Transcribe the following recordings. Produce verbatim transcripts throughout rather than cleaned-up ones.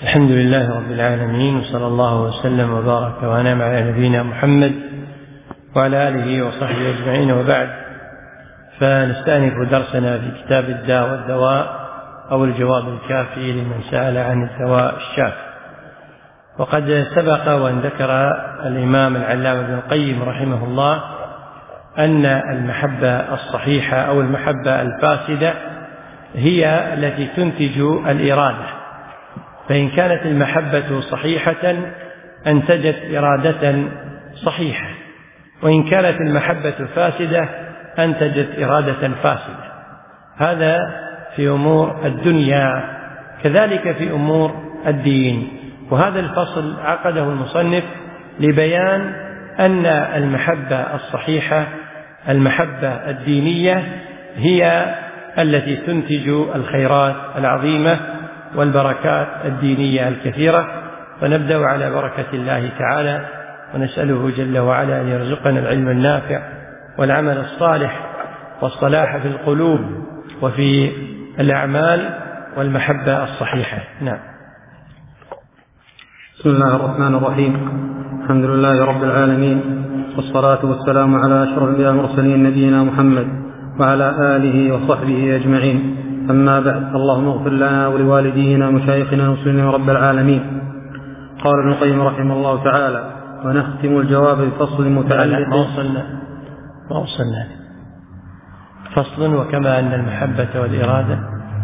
الحمد لله رب العالمين، وصلى الله وسلم وبارك وأنعم على نبينا محمد وعلى آله وصحبه أجمعين، وبعد. فنستأنف درسنا في كتاب الداء والدواء أو الجواب الكافي لمن سأل عن الدواء الشافي. وقد سبق وأن ذكر الإمام العلامة ابن القيم رحمه الله أن المحبة الصحيحة أو المحبة الفاسدة هي التي تنتج الإرادة، فإن كانت المحبة صحيحة أنتجت إرادة صحيحة، وإن كانت المحبة فاسدة أنتجت إرادة فاسدة. هذا في أمور الدنيا، كذلك في أمور الدين. وهذا الفصل عقده المصنف لبيان أن المحبة الصحيحة، المحبة الدينية، هي التي تنتج الخيرات العظيمة والبركات الدينية الكثيرة. فنبدأ على بركة الله تعالى، ونسأله جل وعلا أن يرزقنا العلم النافع والعمل الصالح والصلاح في القلوب وفي الأعمال والمحبة الصحيحة. نعم. بسم الله الرحمن الرحيم. الحمد لله رب العالمين، والصلاة والسلام على أشرف الأنبياء والمرسلين نبينا محمد وعلى آله وصحبه أجمعين. أما بعد، اللهم اغفر لنا ولوالدينا ومشايخنا المسلمين رب العالمين. قال ابن القيم رحمه الله تعالى: ونختم الجواب بفصل متعلق. ما وصلنا ما وصلنا فصل وكما أن المحبة والإرادة،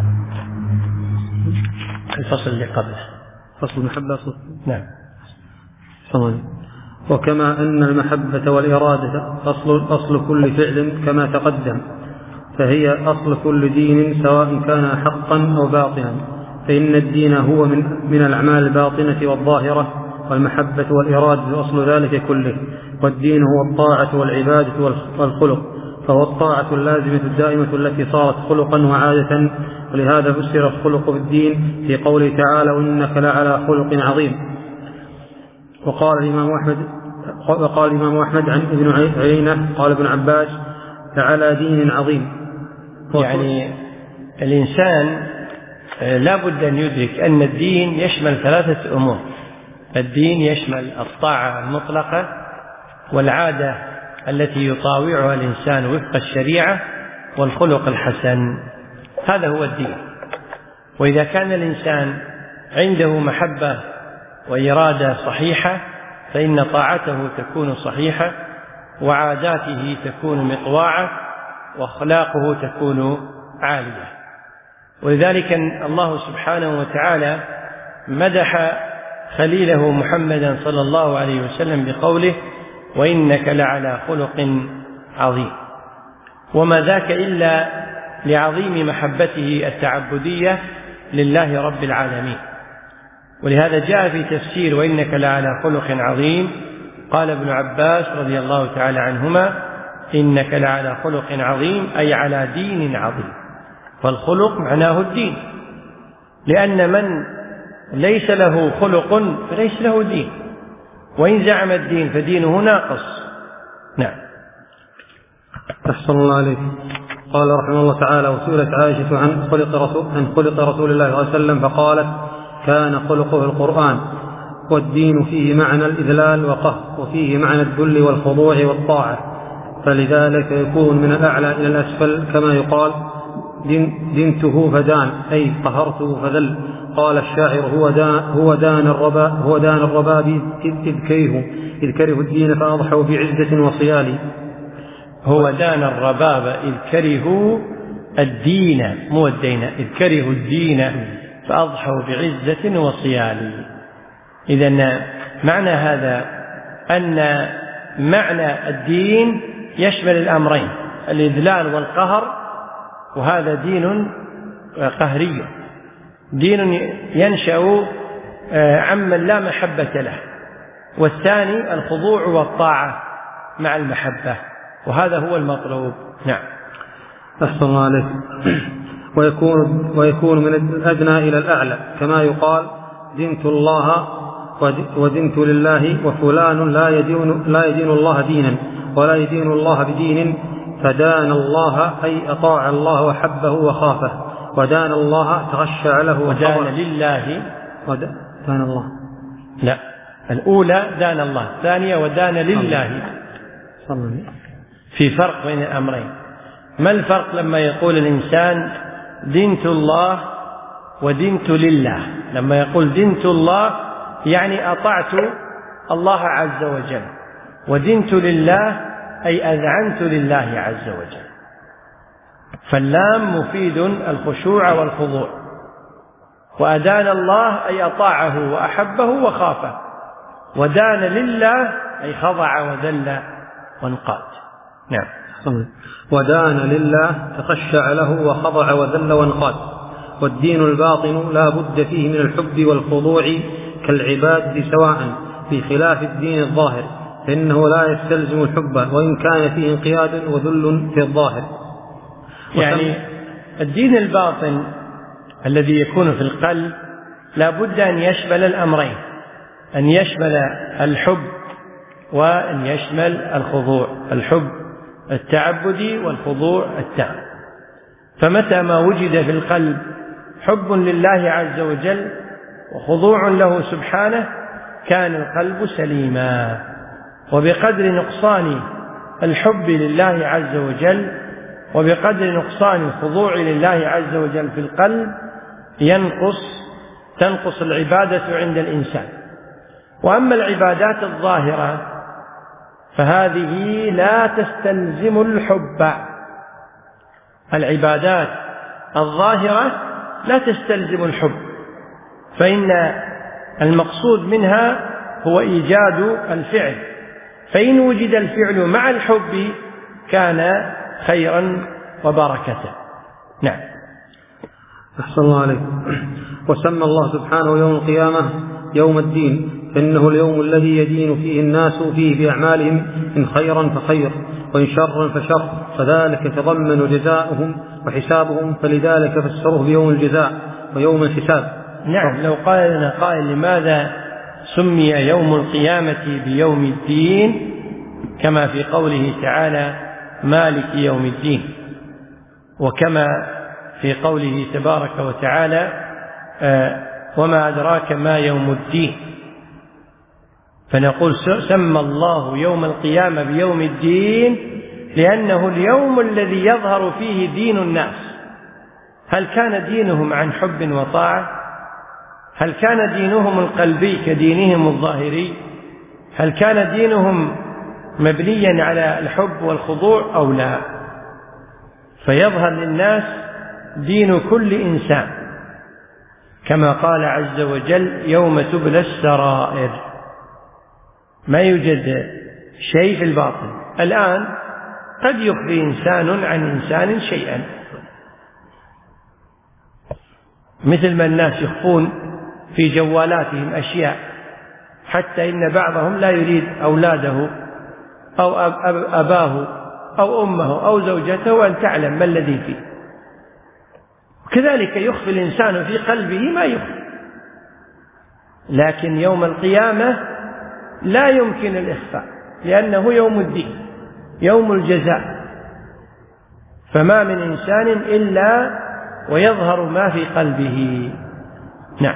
الفصل اللي قبله فصل المحبة. نعم. ثمانية. وكما أن المحبة والإرادة أصل, أصل كل فعل كما تقدم، فهي أصل كل دين سواء كان حقا أو باطنا، فإن الدين هو من, من الأعمال الباطنة والظاهرة، والمحبة والإرادة أصل ذلك كله. والدين هو الطاعة والعبادة والخلق، فهو الطاعة اللازمة الدائمة التي صارت خلقا وعادة. ولهذا فسر الخلق بالدين في قوله تعالى: وإنك لعلى خلق عظيم. وقال الإمام أحمد وقال الإمام أحمد عن ابن عيينة قال ابن عباس: لعلى دين عظيم. يعني الإنسان لا بد أن يدرك أن الدين يشمل ثلاثة أمور. الدين يشمل الطاعة المطلقة، والعادة التي يطاوعها الإنسان وفق الشريعة، والخلق الحسن. هذا هو الدين. وإذا كان الإنسان عنده محبة وإرادة صحيحة، فإن طاعته تكون صحيحة، وعاداته تكون مطواعة، وأخلاقه تكون عالية. ولذلك الله سبحانه وتعالى مدح خليله محمدا صلى الله عليه وسلم بقوله: وإنك لعلى خلق عظيم. وما ذاك إلا لعظيم محبته التعبدية لله رب العالمين. ولهذا جاء في تفسير وإنك لعلى خلق عظيم، قال ابن عباس رضي الله تعالى عنهما: إنك لعلى خلق عظيم، أي على دين عظيم. فالخلق معناه الدين، لأن من ليس له خلق فليس له دين، وإن زعم الدين فدينه ناقص. نعم. أحسن الله عليك. قال رحمه الله تعالى: وسئلت عائشة عن خلق رسول, عن خلق رسول الله صلى الله عليه وسلم فقالت: كان خلقه القرآن، والدين فيه معنى الإذلال وقهر، وفيه معنى الذل والخضوع والطاعة، فلذلك يكون من الأعلى إلى الأسفل، كما يقال: دنته فدان، أي قهرته فذل. قال الشاعر: هو دان, هو دان الرباب هو دان الرباب إذ كره إذ كره الدين فأضحوا بعزة وصيال. هو دان الرباب إذ كرهوا الدين، مو الدين، إذ كرهوا الدين فأضحوا بعزة وصيال. إذن معنى هذا أن معنى الدين يشمل الأمرين: الإذلال والقهر، وهذا دين قهري، دين ينشأ عمن لا محبة له. والثاني الخضوع والطاعة مع المحبة، وهذا هو المطلوب. نعم. أحسن الله عليك. ويكون, ويكون من الأدنى إلى الأعلى، كما يقال: دنت الله ودنت لله، وفلان لا يدين, لا يدين الله دينا ولا يدين الله بدين، فدان الله أي أطاع الله وحبه وخافه، ودان الله تغشى له ودان لله دان الله. لا، الأولى دان الله، الثانية ودان لله. في فرق بين الأمرين. ما الفرق لما يقول الإنسان دنت الله ودنت لله؟ لما يقول دنت الله يعني أطعت الله عز وجل، ودنت لله أي أذعنت لله عز وجل. فاللام مفيد الخشوع والخضوع، وأدان الله أي أطاعه وأحبه وخافه، ودان لله أي خضع وذل وانقاد. نعم. ودان لله تخشع له وخضع وذل وانقاد. والدين الباطن لا بد فيه من الحب والخضوع كالعباد سواء، بخلاف الدين الظاهر فإنه لا يستلزم الحب وإن كان فيه انقياد وذل في الظاهر. يعني الدين الباطن الذي يكون في القلب لا بد أن يشمل الأمرين، أن يشمل الحب وأن يشمل الخضوع، الحب التعبدي والخضوع التام. فمتى ما وجد في القلب حب لله عز وجل وخضوع له سبحانه كان القلب سليما. وبقدر نقصان الحب لله عز وجل وبقدر نقصان الخضوع لله عز وجل في القلب ينقص تنقص العبادة عند الإنسان. وأما العبادات الظاهرة فهذه لا تستلزم الحب. العبادات الظاهرة لا تستلزم الحب، فإن المقصود منها هو إيجاد الفعل، فإن وجد الفعل مع الحب كان خيرا وبركة. نعم. أحسن الله عليك. وسمى الله سبحانه يوم القيامة يوم الدين، فإنه اليوم الذي يدين فيه الناس فيه بأعمالهم، إن خيرا فخير وإن شرا فشر، فذلك يتضمن جزاؤهم وحسابهم، فلذلك فسروه بيوم الجزاء ويوم الحساب. نعم. لو قال لنا قائل لماذا سمي يوم القيامة بيوم الدين كما في قوله تعالى مالك يوم الدين، وكما في قوله تبارك وتعالى آه وما أدراك ما يوم الدين، فنقول سمى الله يوم القيامة بيوم الدين لأنه اليوم الذي يظهر فيه دين الناس. هل كان دينهم عن حب وطاعة؟ هل كان دينهم القلبي كدينهم الظاهري؟ هل كان دينهم مبنيا على الحب والخضوع أو لا؟ فيظهر للناس دين كل إنسان كما قال عز وجل يوم تبلى السرائر. ما يوجد شيء في الباطن. الآن قد يخفي إنسان عن إنسان شيئا، مثل ما الناس يخفون في جوالاتهم أشياء، حتى إن بعضهم لا يريد أولاده أو أباه أو أمه أو زوجته أن تعلم ما الذي فيه. كذلك يخفي الإنسان في قلبه ما يخفي. لكن يوم القيامة لا يمكن الإخفاء، لأنه يوم الدين، يوم الجزاء، فما من إنسان إلا ويظهر ما في قلبه. نعم.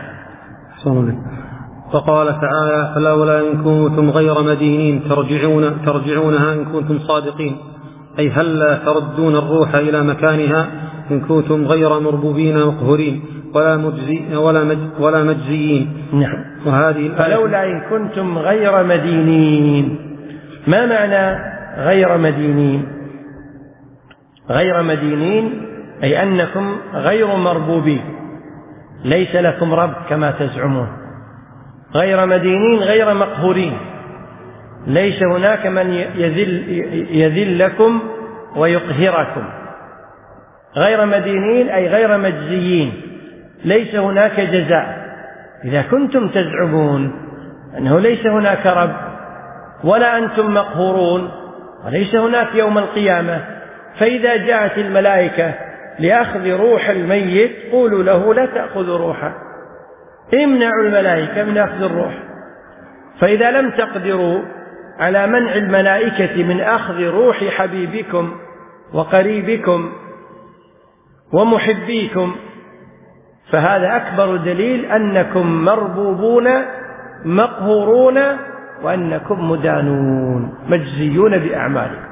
فقال تعالى فلولا إن كنتم غير مدينين ترجعون ترجعونها إن كنتم صادقين، أي هلا تردون الروح إلى مكانها إن كنتم غير مربوبين مقهورين ولا مجزي ولا مج ولا مجزيين. نعم. وهذه فلولا إن كنتم غير مدينين، ما معنى غير مدينين؟ غير مدينين أي أنكم غير مربوبين، ليس لكم رب كما تزعمون. غير مدينين غير مقهورين، ليس هناك من يذل يذلكم ويقهركم. غير مدينين أي غير مجزيين، ليس هناك جزاء. إذا كنتم تزعمون أنه ليس هناك رب ولا أنتم مقهورون وليس هناك يوم القيامة، فإذا جاءت الملائكة لأخذ روح الميت قولوا له لا تأخذ روحه، امنعوا الملائكة من أخذ الروح. فإذا لم تقدروا على منع الملائكة من أخذ روح حبيبكم وقريبكم ومحبيكم، فهذا أكبر دليل أنكم مربوبون مقهورون وأنكم مدانون مجزيون بأعمالكم.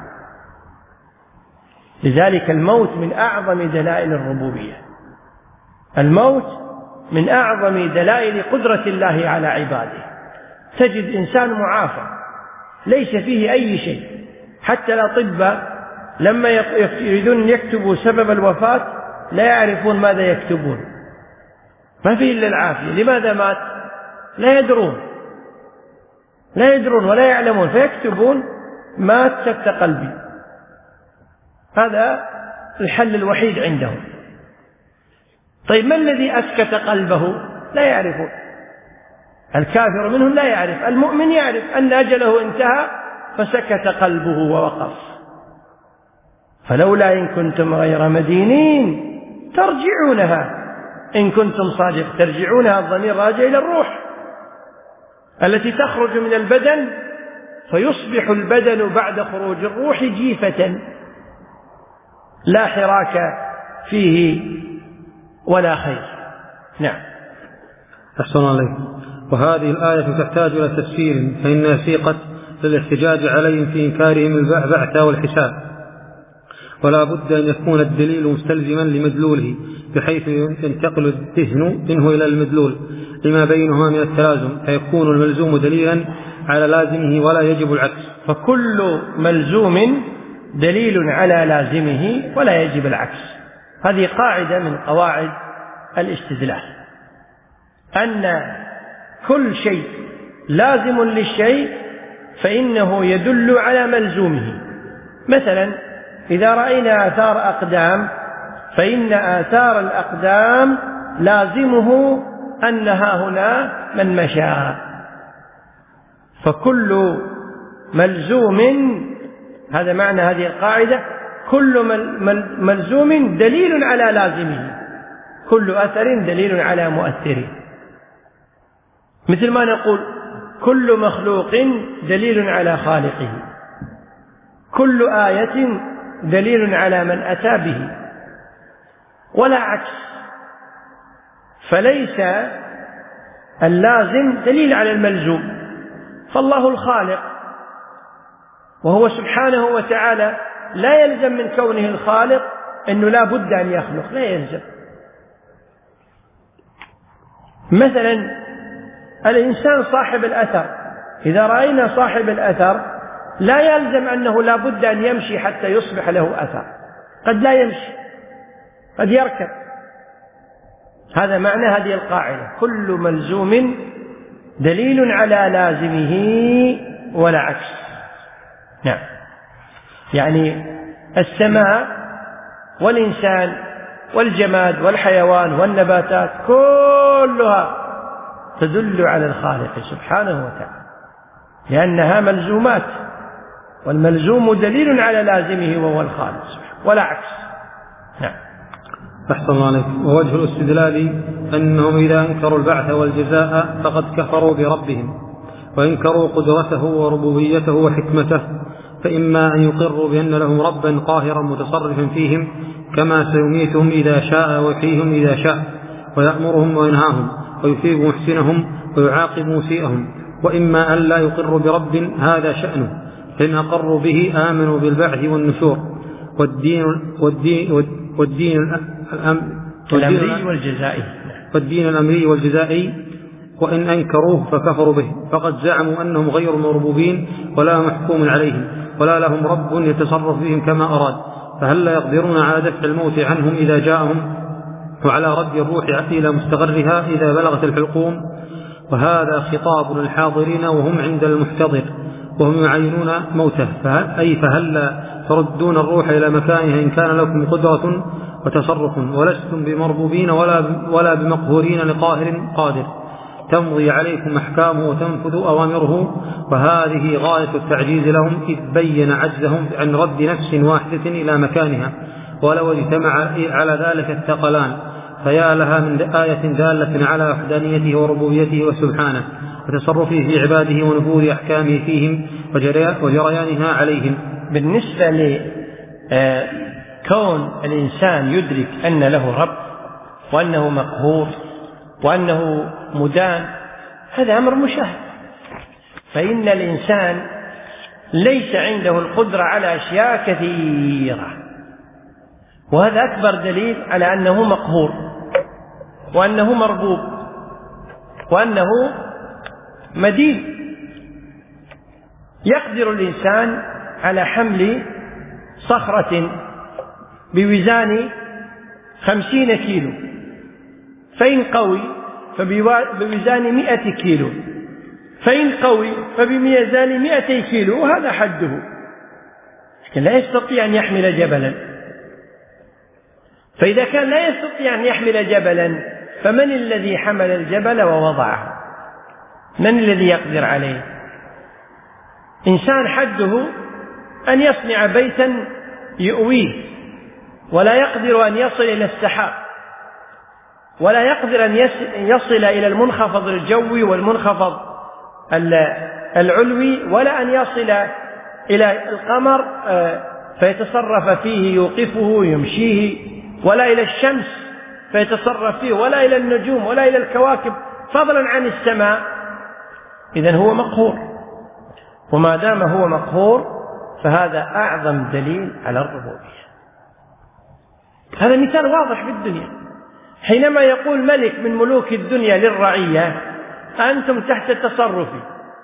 لذلك الموت من أعظم دلائل الربوبية، الموت من أعظم دلائل قدرة الله على عباده. تجد إنسان معافى ليس فيه أي شيء، حتى الأطباء لما يريدون يكتبوا سبب الوفاة لا يعرفون ماذا يكتبون، ما فيه إلا العافية. لماذا مات؟ لا يدرون لا يدرون ولا يعلمون، فيكتبون مات سكت قلبي. هذا الحل الوحيد عندهم. طيب ما الذي أسكت قلبه؟ لا يعرفون. الكافر منهم لا يعرف، المؤمن يعرف أن أجله انتهى فسكت قلبه ووقف. فلولا إن كنتم غير مدينين ترجعونها إن كنتم صادق. ترجعونها الضمير راجع إلى الروح التي تخرج من البدن، فيصبح البدن بعد خروج الروح جيفة لا حراك فيه ولا خير. نعم. أحسن عليك. وهذه الآية تحتاج إلى تفسير، فإنها سيقت للاحتجاج عليهم في إنكارهم البعث والحساب، ولا بد أن يكون الدليل مستلزما لمدلوله بحيث ينتقل الذهن منه إلى المدلول لما بينهما من التلازم، فيكون الملزوم دليلا على لازمه ولا يجب العكس. فكل ملزوم دليل على لازمه ولا يجب العكس. هذه قاعدة من قواعد الاستدلال، أن كل شيء لازم للشيء فإنه يدل على ملزومه. مثلا إذا رأينا آثار أقدام فإن آثار الأقدام لازمه أنها هنا من مشى. فكل ملزوم، هذا معنى هذه القاعدة، كل ملزوم دليل على لازمه، كل أثر دليل على مؤثره. مثل ما نقول كل مخلوق دليل على خالقه، كل آية دليل على من أتى به، ولا عكس. فليس اللازم دليل على الملزوم. فالله الخالق وهو سبحانه وتعالى لا يلزم من كونه الخالق أنه لا بد أن يخلق، لا يلزم. مثلا الإنسان صاحب الأثر، إذا رأينا صاحب الأثر لا يلزم أنه لا بد أن يمشي حتى يصبح له أثر، قد لا يمشي، قد يركب. هذا معنى هذه القاعدة، كل ملزوم دليل على لازمه ولا عكس. نعم. يعني السماء والإنسان والجماد والحيوان والنباتات كلها تدل على الخالق سبحانه وتعالى، لأنها ملزومات، والملزوم دليل على لازمه وهو الخالق ولا عكس. نعم. أحسن عليك. ووجه الاستدلال أنهم إذا أنكروا البعث والجزاء فقد كفروا بربهم، وإنكروا قدرته وربوبيته وحكمته، فإما أن يقروا بأن لهم ربا قاهرا متصرفا فيهم كما سيميتهم إذا شاء ويحييهم إذا شاء، ويأمرهم وينهاهم ويثيب محسنهم ويعاقب مسيئهم، وإما أن لا يقروا برب هذا شأنه، فإن أقروا به آمنوا بالبعث والنشور والدين والدين والدين الأمري والجزائي والدين الأمري والجزائي، وإن أنكروه فكفروا به، فقد زعموا أنهم غير مربوبين ولا محكوم عليهم ولا لهم رب يتصرف بهم كما أراد، فهل لا يقدرون على دفع الموت عنهم إذا جاءهم، وعلى رد الروح إلى مستقرها إذا بلغت الحلقوم؟ وهذا خطاب للحاضرين وهم عند المحتضر وهم يعينون موته، فهل أي فهل لا تردون الروح إلى مكانها إن كان لكم قدرة وتصرف، ولستم بمربوبين ولا ولا بمقهورين لقاهر قادر تمضي عليكم أحكامه وتنفذ أوامره. وهذه غاية التعجيز لهم، إذ بين عجزهم عن رد نفس واحدة إلى مكانها، ولو اجتمع على ذلك الثقلان، فيا لها من آية دالة على وحدانيته وربوبيته وسبحانه وتصرفه في عباده ونفوذ أحكامه فيهم وجريانها عليهم. بالنسبة لكون الإنسان يدرك أن له رب، وأنه مقهور وأنه مدان، هذا أمر مشاهد. فإن الإنسان ليس عنده القدرة على أشياء كثيرة، وهذا أكبر دليل على أنه مقهور وأنه مربوب وأنه مدين. يقدر الإنسان على حمل صخرة بوزان خمسين كيلو، فإن قوي فبوزان مئة كيلو، فإن قوي فبميزان مئتي كيلو، وهذا حده. لكن لا يستطيع أن يحمل جبلا. فإذا كان لا يستطيع أن يحمل جبلا، فمن الذي حمل الجبل ووضعه؟ من الذي يقدر عليه؟ إنسان حده أن يصنع بيتا يؤويه، ولا يقدر أن يصل إلى السحاب، ولا يقدر أن يصل إلى المنخفض الجوي والمنخفض العلوي، ولا أن يصل إلى القمر فيتصرف فيه يوقفه يمشيه، ولا إلى الشمس فيتصرف فيه، ولا إلى النجوم، ولا إلى الكواكب، فضلا عن السماء. إذن هو مقهور، وما دام هو مقهور فهذا أعظم دليل على الربوبية. هذا مثال واضح بالدنيا. حينما يقول ملك من ملوك الدنيا للرعية: أنتم تحت تصرفي،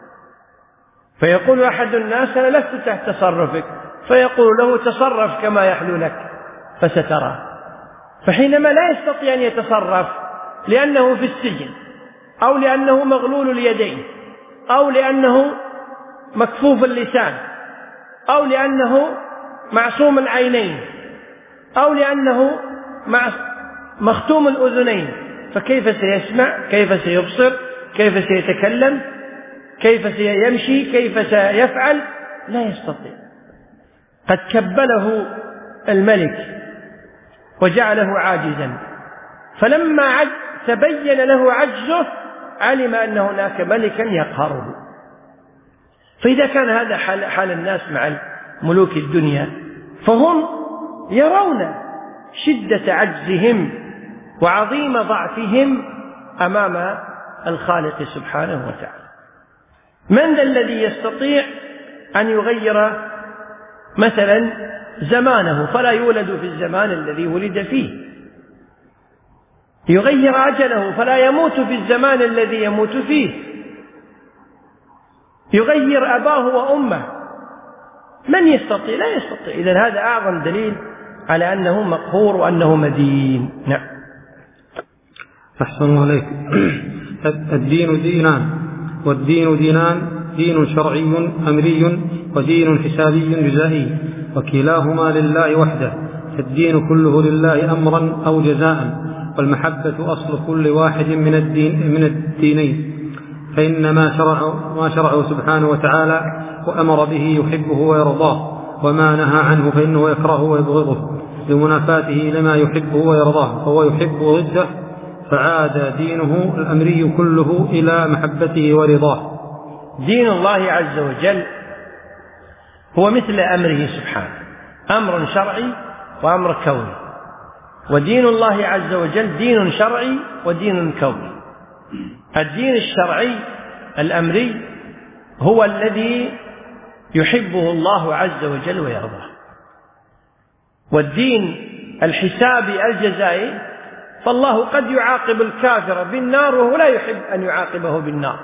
فيقول أحد الناس: أنا لست تحت تصرفك، فيقول له: تصرف كما يحلو لك فسترى. فحينما لا يستطيع أن يتصرف لأنه في السجن، أو لأنه مغلول اليدين، أو لأنه مكفوف اللسان، أو لأنه معصوم العينين، أو لأنه مختوم الأذنين، فكيف سيسمع؟ كيف سيبصر؟ كيف سيتكلم؟ كيف سيمشي؟ كيف سيفعل؟ لا يستطيع. قد كبله الملك وجعله عاجزا، فلما تبين له عجزه علم أن هناك ملكا يقهره. فإذا كان هذا حال, حال الناس مع ملوك الدنيا، فهم يرون شدة عجزهم وعظيم ضعفهم أمام الخالق سبحانه وتعالى. من ذا الذي يستطيع أن يغير مثلا زمانه فلا يولد في الزمان الذي ولد فيه، يغير أجله فلا يموت في الزمان الذي يموت فيه، يغير أباه وأمه؟ من يستطيع؟ لا يستطيع. إذن هذا أعظم دليل على أنه مقهور وأنه مدين. نعم. أحسن عليك. الدين دينان، والدين دينان: دين شرعي أمري، ودين حسابي جزائي، وكلاهما لله وحده، فالدين كله لله أمرا أو جزاء، والمحبة أصل كل واحد من الدين من الدينين، فإن ما شرعه, ما شرعه سبحانه وتعالى وأمر به يحبه ويرضاه، وما نهى عنه فإنه يكرهه ويبغضه لمنافاته لما يحبه ويرضاه، فهو يحب ضده، فعاد دينه الأمري كله إلى محبته ورضاه. دين الله عز وجل هو مثل أمره سبحانه، أمر شرعي وأمر كوني. ودين الله عز وجل دين شرعي ودين كوني. الدين الشرعي الأمري هو الذي يحبه الله عز وجل ويرضاه، والدين الحسابي الجزائي فالله قد يعاقب الكافر بالنار وهو لا يحب أن يعاقبه بالنار،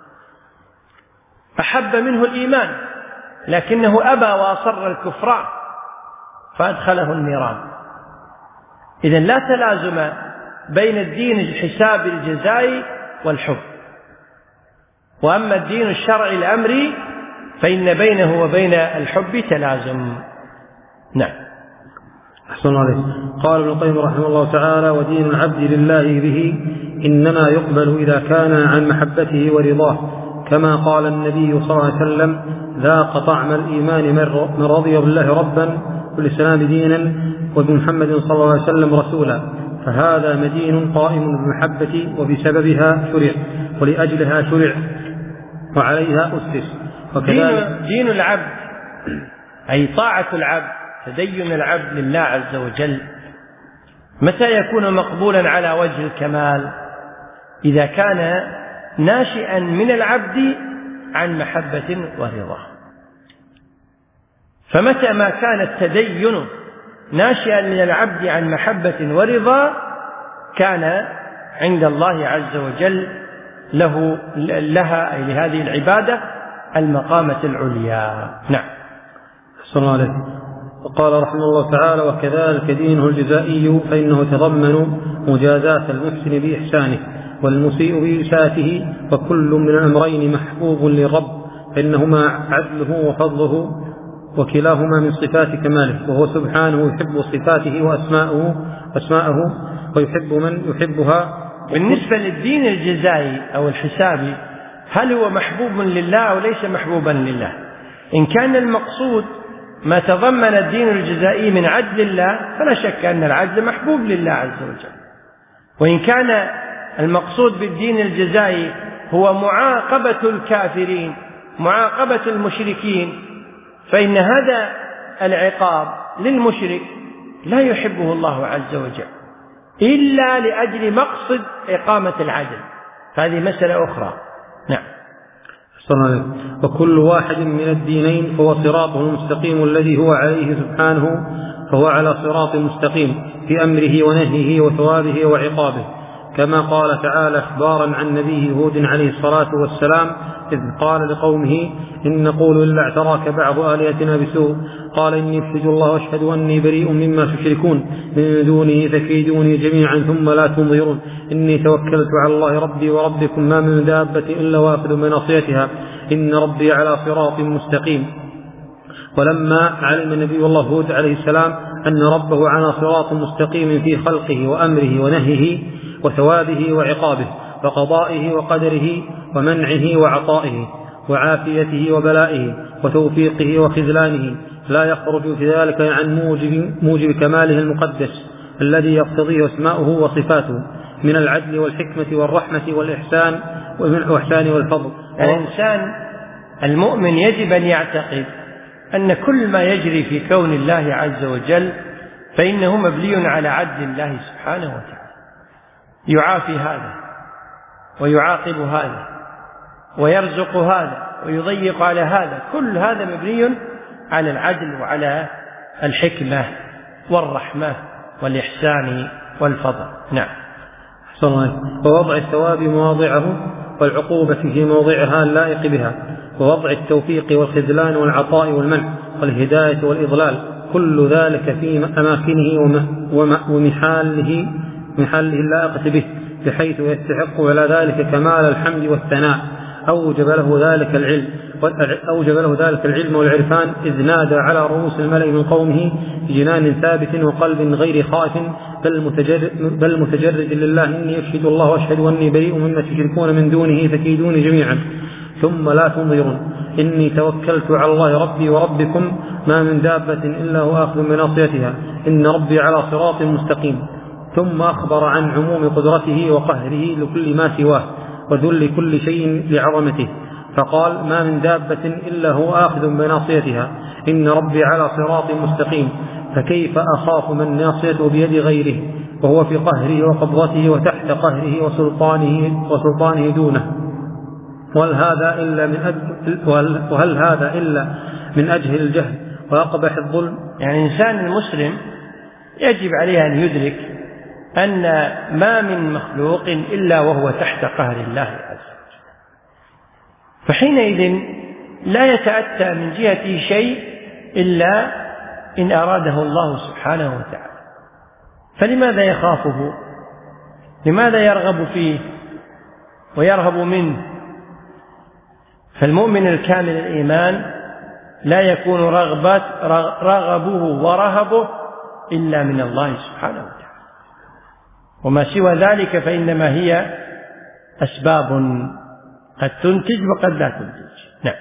أحب منه الإيمان لكنه أبى وأصر الكفران فأدخله النيران. إذن لا تلازم بين الدين الحسابي الجزائي والحب. وأما الدين الشرعي الأمري فإن بينه وبين الحب تلازم. نعم. أحسن عليك. قال ابن القيم رحمه الله تعالى: ودين العبد لله به إنما يقبل إذا كان عن محبته ورضاه، كما قال النبي صلى الله عليه وسلم: ذاق طعم الإيمان من رضي بالله ربا وبالإسلام دينا وبمحمد صلى الله عليه وسلم رسولا، فهذا مدين قائم بالمحبة وبسببها شرع ولأجلها شرع وعليها أسس. وكذلك دين, دين العبد أي طاعة العبد، تدين العبد لله عز وجل متى يكون مقبولا على وجه الكمال؟ إذا كان ناشئا من العبد عن محبة ورضا. فمتى ما كان التدين ناشئا من العبد عن محبة ورضا كان عند الله عز وجل له لها أي لهذه العبادة المقامة العليا. نعم. صلى الله عليه وسلم. وقال رحمه الله تعالى: وكذلك دينه الجزائي فإنه تضمن مجازاة المحسن بإحسانه والمسيء بإساءته، وكل من الأمرين محبوب للرب، فإنهما عدله وفضله، وكلاهما من صفات كماله، وهو سبحانه يحب صفاته وأسماءه أسماءه ويحب من يحبها. بالنسبة للدين الجزائي أو الحسابي، هل هو محبوب لله أو ليس محبوبا لله؟ إن كان المقصود ما تضمن الدين الجزائي من عدل الله فلا شك أن العدل محبوب لله عز وجل. وإن كان المقصود بالدين الجزائي هو معاقبة الكافرين، معاقبة المشركين، فإن هذا العقاب للمشرك لا يحبه الله عز وجل إلا لأجل مقصد إقامة العدل، هذه مسألة أخرى. نعم. وكل واحد من الدينين فهو صراطه المستقيم الذي هو عليه سبحانه، فهو على صراط مستقيم في أمره ونهيه وثوابه وعقابه، كما قال تعالى إخبارا عن نبيه هود عليه الصلاة والسلام إذ قال لقومه: إن نقول إلا اعتراك بعض آلهتنا بسوء، قال إني أشهد الله وأشهد أني بريء مما تشركون من دونه فكيدوني جميعا ثم لا تنظرون، إني توكلت على الله ربي وربكم ما من دابة إلا وآخذ بناصيتها، إن ربي على صراط مستقيم. ولما علم النبي الله هود عليه السلام أن ربه على صراط مستقيم في خلقه وأمره ونهيه وثوابه وعقابه وقضائه وقدره ومنعه وعطائه وعافيته وبلائه وتوفيقه وخذلانه، لا يخرج في ذلك عن موجب, موجب كماله المقدس الذي يقتضيه اسماؤه وصفاته من العدل والحكمة والرحمة والإحسان والإحسان والفضل. الإنسان المؤمن يجب أن يعتقد أن كل ما يجري في كون الله عز وجل فإنه مبني على عدل الله سبحانه وتعالى، يعافي هذا ويعاقب هذا ويرزق هذا ويضيق على هذا، كل هذا مبني على العدل وعلى الحكمة والرحمة والإحسان والفضل. نعم. ووضع الثواب مواضعه والعقوبة في موضعها اللائق بها، ووضع التوفيق والخذلان والعطاء والمنع والهداية والإضلال، كل ذلك في أماكنه ومحاله محله اللائقة به، بحيث يستحق على ذلك كمال الحمد والثناء. أوجب له ذلك العلم أوجب له ذلك العلم والعرفان إذ نادى على رؤوس الملأ من قومه بجنان ثابت وقلب غير خائف بل متجرد, بل متجرد لله: إني أشهد الله وأشهد أني بريء مما تشركون من دونه فكيدوني جميعا ثم لا تنظرون، إني توكلت على الله ربي وربكم ما من دابة إلا هو آخذ بناصيتها، إن ربي على صراط مستقيم. ثم أخبر عن عموم قدرته وقهره لكل ما سواه وذل كل شيء لعظمته، فقال: ما من دابة إلا هو آخذ بناصيتها، إن ربي على صراط مستقيم. فكيف أخاف من ناصيته بيد غيره وهو في قهره وقبضته وتحت قهره وسلطانه, وسلطانه دونه؟ وهل هذا إلا من أجل وهل هذا إلا من أجهل الجهل وأقبح الظلم؟ يعني الإنسان المسلم يجب عليه أن يدرك أن ما من مخلوق إلا وهو تحت قهر الله عز وجل، فحينئذ لا يتأتى من جهته شيء إلا إن أراده الله سبحانه وتعالى. فلماذا يخافه؟ لماذا يرغب فيه ويرهب منه؟ فالمؤمن الكامل الإيمان لا يكون رغبة رغبه ورهبه إلا من الله سبحانه وتعالى، وما سوى ذلك فإنما هي أسباب قد تنتج وقد لا تنتج. نعم.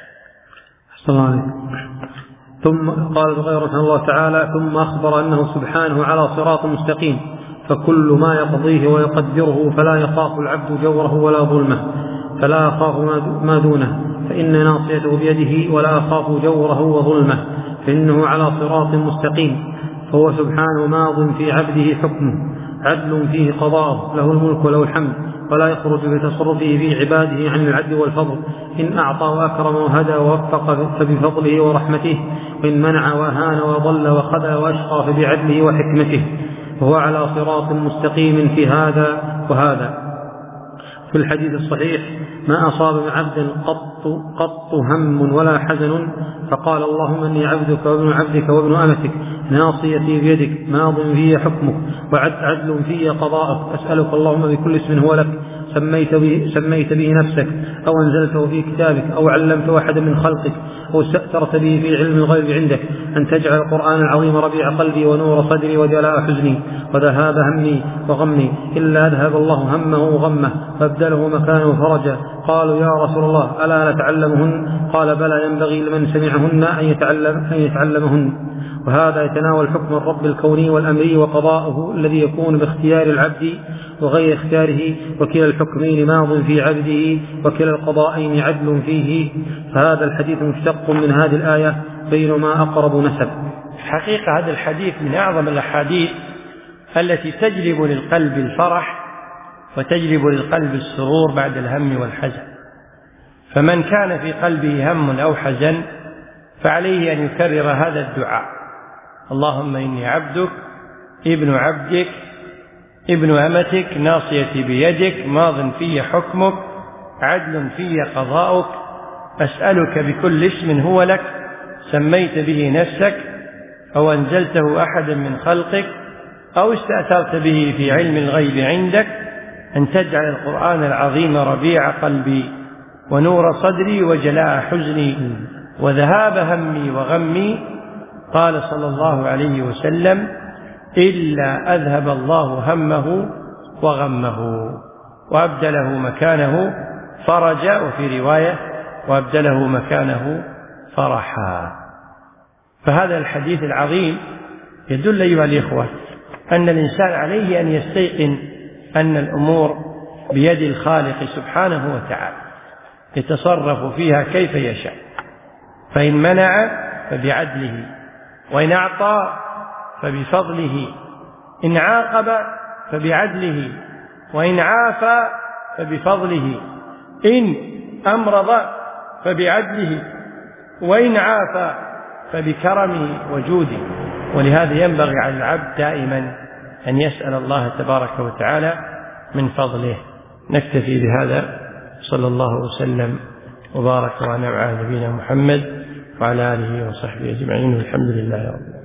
ثم قال غير رحمه الله تعالى: ثم أخبر أنه سبحانه على صراط مستقيم، فكل ما يقضيه ويقدره فلا يخاف العبد جوره ولا ظلمه، فلا أخاف ما دونه، فإن ناصيته بيده، ولا أخاف جوره وظلمه، فإنه على صراط مستقيم، فهو سبحانه ماض في عبده حكمه، عدل فيه قضاء، له الملك وله الحمد، ولا يخرج بتصرفه في عباده عن العدل والفضل. إن أعطى وأكرم وهدى ووفق فبفضله ورحمته، وإن منع وهان وضل وخذل وأشقى فبعدله وحكمته، وهو على صراط مستقيم في هذا وهذا. في الحديث الصحيح: ما أصاب من عبد قط, قط هم ولا حزن فقال اللهم إني عبدك وابن عبدك وابن أمتك ناصيتي بيدك ماض في حكمك وعدل في قضاءك، أسألك اللهم بكل اسم هو لك سميت به, سميت به نفسك أو أنزلته في كتابك أو علمت أحدا من خلقك أو استأثرت به في علم الغيب عندك أن تجعل القرآن العظيم ربيع قلبي ونور صدري وجلاء حزني وذهاب همي وغمي، إلا أذهب الله همه وغمه فابدله مكانه فرجا. قالوا يا رسول الله ألا نتعلمهن؟ قال بلى، ينبغي لمن سمعهن أن يتعلم أن يتعلمهن. وهذا يتناول حكم الرب الكوني والأمري وقضاؤه الذي يكون باختيار العبد وغير اختياره، وكلا الحكمين ماض في عبده وكلا القضاءين عدل فيه. فهذا الحديث مشتق من هذه الآية بينما أقرب نسب. حقيقة هذا الحديث من أعظم الأحاديث التي تجلب للقلب الفرح وتجلب للقلب السرور بعد الهم والحزن. فمن كان في قلبه هم أو حزن فعليه أن يكرر هذا الدعاء: اللهم إني عبدك ابن عبدك ابن أمتك ناصيتي بيدك ماض في حكمك عدل في قضاؤك، أسألك بكل اسم هو لك سميت به نفسك أو أنزلته أحدا من خلقك أو استأثرت به في علم الغيب عندك أن تجعل القرآن العظيم ربيع قلبي ونور صدري وجلاء حزني وذهاب همي وغمي. قال صلى الله عليه وسلم: إلا أذهب الله همه وغمه وأبدله مكانه فرجا، وفي رواية وأبدله مكانه فرحا. فهذا الحديث العظيم يدل أيها الإخوة أن الإنسان عليه أن يستيقن أن الأمور بيد الخالق سبحانه وتعالى يتصرف فيها كيف يشاء، فإن منع فبعدله، وإن أعطى فبفضله، إن عاقب فبعدله، وإن عافى فبفضله، إن أمرض فبعدله، وإن عافى فبكرمه وجوده. ولهذا ينبغي على العبد دائما أن يسأل الله تبارك وتعالى من فضله. نكتفي بهذا، صلى الله وسلم وبارك وأنعم على نبينا محمد وعلى آله وصحبه أجمعين، والحمد لله رب العالمين.